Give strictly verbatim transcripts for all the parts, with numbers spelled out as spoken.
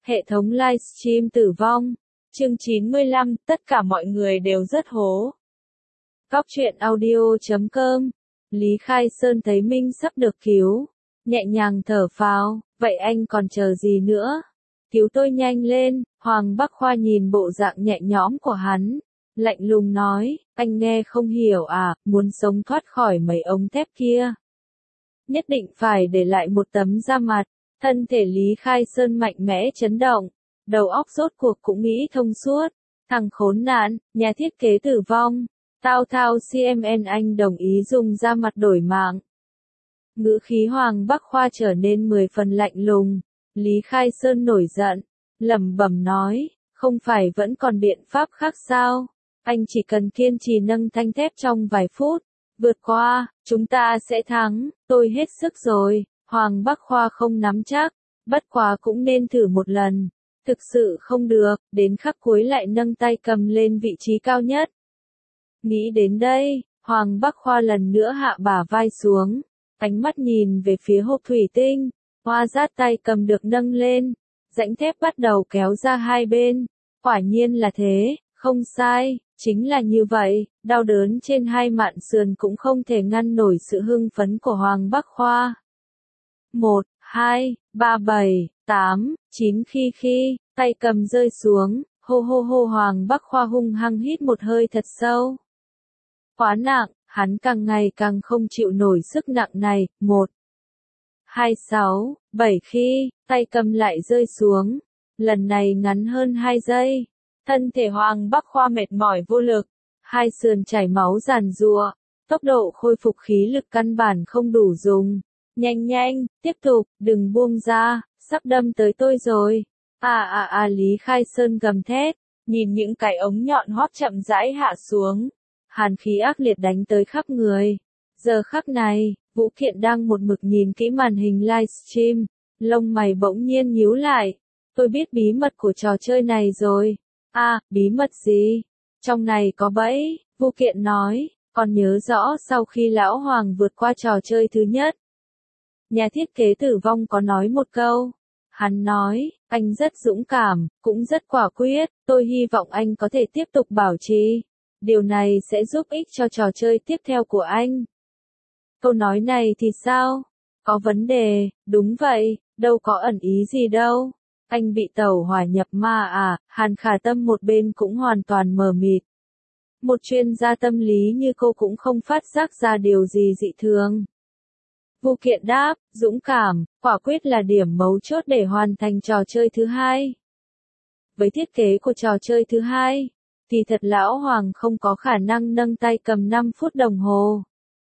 Hệ thống livestream tử vong. Chương chín mươi lăm, tất cả mọi người đều rất hố. Cóc truyện audio chấm com. Lý Khai Sơn thấy Minh sắp được cứu. Nhẹ nhàng thở phào, vậy anh còn chờ gì nữa? Cứu tôi nhanh lên. Hoàng Bắc Khoa nhìn bộ dạng nhẹ nhõm của hắn. Lạnh lùng nói, anh nghe không hiểu à, muốn sống thoát khỏi mấy ống thép kia. Nhất định phải để lại một tấm da mặt. Thân thể Lý Khai Sơn mạnh mẽ chấn động, đầu óc rốt cuộc cũng nghĩ thông suốt. Thằng khốn nạn, nhà thiết kế tử vong, Tao Thao xê em en anh đồng ý dùng da mặt đổi mạng. Ngữ khí Hoàng Bắc Khoa trở nên mười phần lạnh lùng. Lý Khai Sơn nổi giận, lẩm bẩm nói, không phải vẫn còn biện pháp khác sao? Anh chỉ cần kiên trì nâng thanh thép trong vài phút, vượt qua, chúng ta sẽ thắng, tôi hết sức rồi. Hoàng Bắc Khoa không nắm chắc, bất quá cũng nên thử một lần. Thực sự không được, đến khắc cuối lại nâng tay cầm lên vị trí cao nhất. Nghĩ đến đây, Hoàng Bắc Khoa lần nữa hạ bả vai xuống, ánh mắt nhìn về phía hộp thủy tinh, hoa rát tay cầm được nâng lên, rãnh thép bắt đầu kéo ra hai bên. Quả nhiên là thế, không sai, chính là như vậy, đau đớn trên hai mạn sườn cũng không thể ngăn nổi sự hưng phấn của Hoàng Bắc Khoa. Một, hai, ba, bảy, tám, chín khi khi, tay cầm rơi xuống, hô hô hô Hoàng Bắc Khoa hung hăng hít một hơi thật sâu. Quá nặng, hắn càng ngày càng không chịu nổi sức nặng này. Một, hai, sáu, bảy khi, tay cầm lại rơi xuống, lần này ngắn hơn hai giây. Thân thể Hoàng Bắc Khoa mệt mỏi vô lực, hai sườn chảy máu giàn giụa, tốc độ khôi phục khí lực căn bản không đủ dùng. Nhanh nhanh, tiếp tục, đừng buông ra, sắp đâm tới tôi rồi. À à à Lý Khai Sơn gầm thét, nhìn những cái ống nhọn hoắt chậm rãi hạ xuống. Hàn khí ác liệt đánh tới khắp người. Giờ khắc này, Vũ Kiện đang một mực nhìn kỹ màn hình livestream, lông mày bỗng nhiên nhíu lại. Tôi biết bí mật của trò chơi này rồi. À, bí mật gì? Trong này có bẫy, Vũ Kiện nói, còn nhớ rõ sau khi Lão Hoàng vượt qua trò chơi thứ nhất. Nhà thiết kế tử vong có nói một câu. Hắn nói, anh rất dũng cảm, cũng rất quả quyết, tôi hy vọng anh có thể tiếp tục bảo trì. Điều này sẽ giúp ích cho trò chơi tiếp theo của anh. Câu nói này thì sao? Có vấn đề, đúng vậy, đâu có ẩn ý gì đâu. Anh bị tẩu hỏa nhập ma à? Hàn Khả Tâm một bên cũng hoàn toàn mờ mịt. Một chuyên gia tâm lý như cô cũng không phát giác ra điều gì dị thường. Vũ Kiện đáp, dũng cảm, quả quyết là điểm mấu chốt để hoàn thành trò chơi thứ hai. Với thiết kế của trò chơi thứ hai, thì thật Lão Hoàng không có khả năng nâng tay cầm năm phút đồng hồ.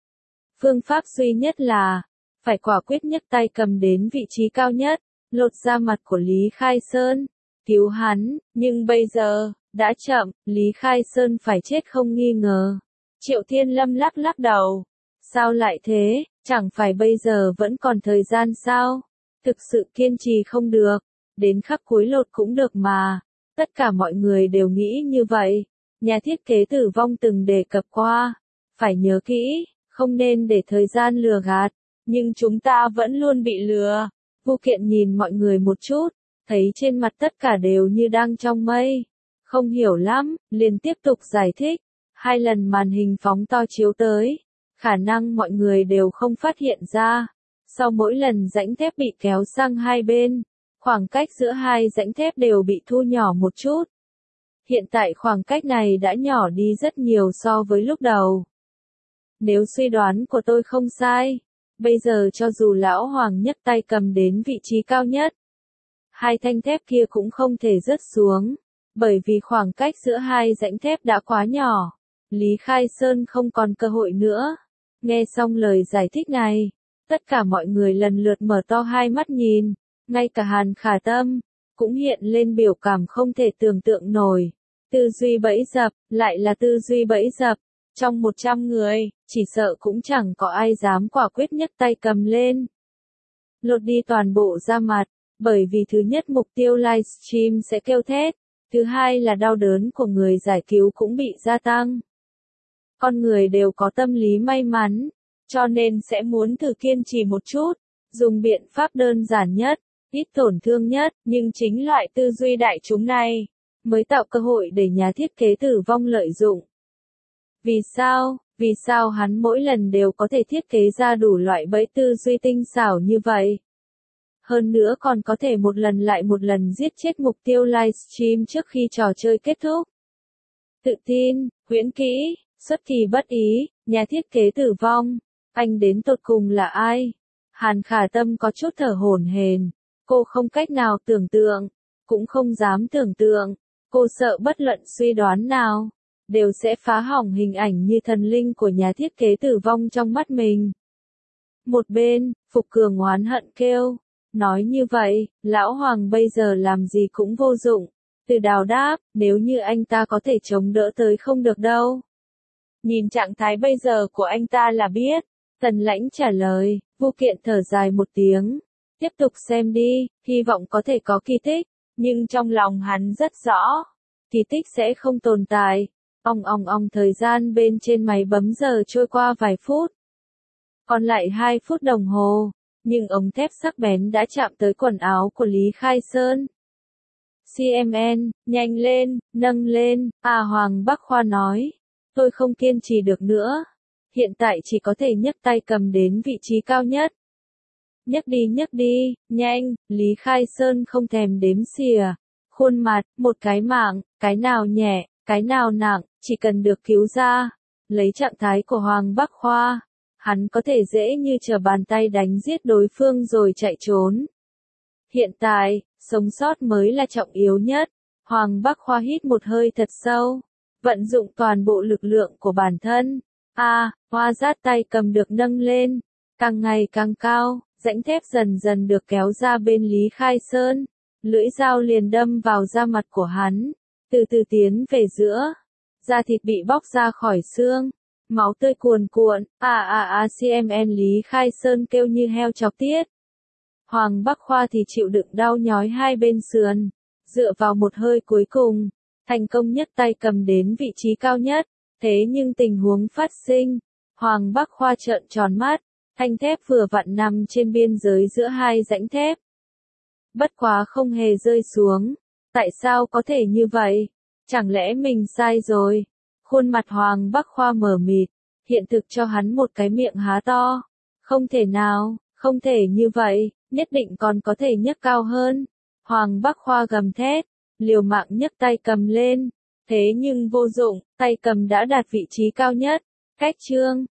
Phương pháp duy nhất là, phải quả quyết nhấc tay cầm đến vị trí cao nhất, lột da mặt của Lý Khai Sơn, cứu hắn, nhưng bây giờ, đã chậm, Lý Khai Sơn phải chết không nghi ngờ. Triệu Thiên Lâm lắc lắc đầu. Sao lại thế, chẳng phải bây giờ vẫn còn thời gian sao? Thực sự kiên trì không được, đến khắc cuối lột cũng được mà. Tất cả mọi người đều nghĩ như vậy. Nhà thiết kế tử vong từng đề cập qua. Phải nhớ kỹ, không nên để thời gian lừa gạt. Nhưng chúng ta vẫn luôn bị lừa. Vũ Kiện nhìn mọi người một chút, thấy trên mặt tất cả đều như đang trong mây. Không hiểu lắm, liền tiếp tục giải thích. Hai lần màn hình phóng to chiếu tới. Khả năng mọi người đều không phát hiện ra. Sau mỗi lần rãnh thép bị kéo sang hai bên, khoảng cách giữa hai rãnh thép đều bị thu nhỏ một chút. Hiện tại khoảng cách này đã nhỏ đi rất nhiều so với lúc đầu. Nếu suy đoán của tôi không sai, bây giờ cho dù Lão Hoàng nhấc tay cầm đến vị trí cao nhất, hai thanh thép kia cũng không thể rớt xuống, bởi vì khoảng cách giữa hai rãnh thép đã quá nhỏ. Lý Khai Sơn không còn cơ hội nữa. Nghe xong lời giải thích này, tất cả mọi người lần lượt mở to hai mắt nhìn, ngay cả Hàn Khả Tâm, cũng hiện lên biểu cảm không thể tưởng tượng nổi. Tư duy bẫy dập, lại là tư duy bẫy dập. Trong một trăm người, chỉ sợ cũng chẳng có ai dám quả quyết nhấc tay cầm lên. Lột đi toàn bộ da mặt, bởi vì thứ nhất mục tiêu livestream sẽ kêu thét, thứ hai là đau đớn của người giải cứu cũng bị gia tăng. Con người đều có tâm lý may mắn, cho nên sẽ muốn thử kiên trì một chút, dùng biện pháp đơn giản nhất, ít tổn thương nhất, nhưng chính loại tư duy đại chúng này mới tạo cơ hội để nhà thiết kế tử vong lợi dụng. Vì sao? Vì sao hắn mỗi lần đều có thể thiết kế ra đủ loại bẫy tư duy tinh xảo như vậy? Hơn nữa còn có thể một lần lại một lần giết chết mục tiêu livestream trước khi trò chơi kết thúc. Tự tin, huyễn kỹ, xuất kỳ bất ý, nhà thiết kế tử vong. Anh đến tột cùng là ai? Hàn Khả Tâm có chút thở hổn hển. Cô không cách nào tưởng tượng, cũng không dám tưởng tượng. Cô sợ bất luận suy đoán nào đều sẽ phá hỏng hình ảnh như thần linh của nhà thiết kế tử vong trong mắt mình. Một bên, Phục Cường oán hận kêu. Nói như vậy, lão Hoàng bây giờ làm gì cũng vô dụng. Từ Đào đáp, nếu như anh ta có thể chống đỡ tới không được đâu. Nhìn trạng thái bây giờ của anh ta là biết. Tần Lãnh trả lời, Vu Kiện thở dài một tiếng. Tiếp tục xem đi, hy vọng có thể có kỳ tích. Nhưng trong lòng hắn rất rõ, kỳ tích sẽ không tồn tại. Ong ong ong thời gian bên trên máy bấm giờ trôi qua vài phút. Còn lại hai phút đồng hồ, nhưng ống thép sắc bén đã chạm tới quần áo của Lý Khai Sơn. xê em en, nhanh lên, nâng lên, à Hoàng Bắc Khoa nói. Tôi không kiên trì được nữa. Hiện tại chỉ có thể nhấc tay cầm đến vị trí cao nhất. Nhấc đi nhấc đi, nhanh, Lý Khai Sơn không thèm đếm xỉa. Khuôn mặt, một cái mạng, cái nào nhẹ, cái nào nặng, chỉ cần được cứu ra. Lấy trạng thái của Hoàng Bắc Khoa, hắn có thể dễ như trở bàn tay đánh giết đối phương rồi chạy trốn. Hiện tại, sống sót mới là trọng yếu nhất. Hoàng Bắc Khoa hít một hơi thật sâu, vận dụng toàn bộ lực lượng của bản thân. A, à, hoa rát tay cầm được nâng lên, càng ngày càng cao, rãnh thép dần dần được kéo ra bên Lý Khai Sơn. Lưỡi dao liền đâm vào da mặt của hắn, từ từ tiến về giữa. Da thịt bị bóc ra khỏi xương, máu tươi cuồn cuộn, à à à xê em en Lý Khai Sơn kêu như heo chọc tiết. Hoàng Bắc Khoa thì chịu đựng đau nhói hai bên sườn, dựa vào một hơi cuối cùng, thành công nhấc tay cầm đến vị trí cao nhất. Thế nhưng tình huống phát sinh, Hoàng Bắc Khoa trợn tròn mắt, thanh thép vừa vặn nằm trên biên giới giữa hai rãnh thép. Bất quá không hề rơi xuống. Tại sao có thể như vậy? Chẳng lẽ mình sai rồi? Khuôn mặt Hoàng Bắc Khoa mờ mịt, hiện thực cho hắn một cái miệng há to. Không thể nào, không thể như vậy, nhất định còn có thể nhấc cao hơn. Hoàng Bắc Khoa gầm thét, liều mạng nhấc tay cầm lên. Thế nhưng vô dụng, tay cầm đã đạt vị trí cao nhất. Cách chương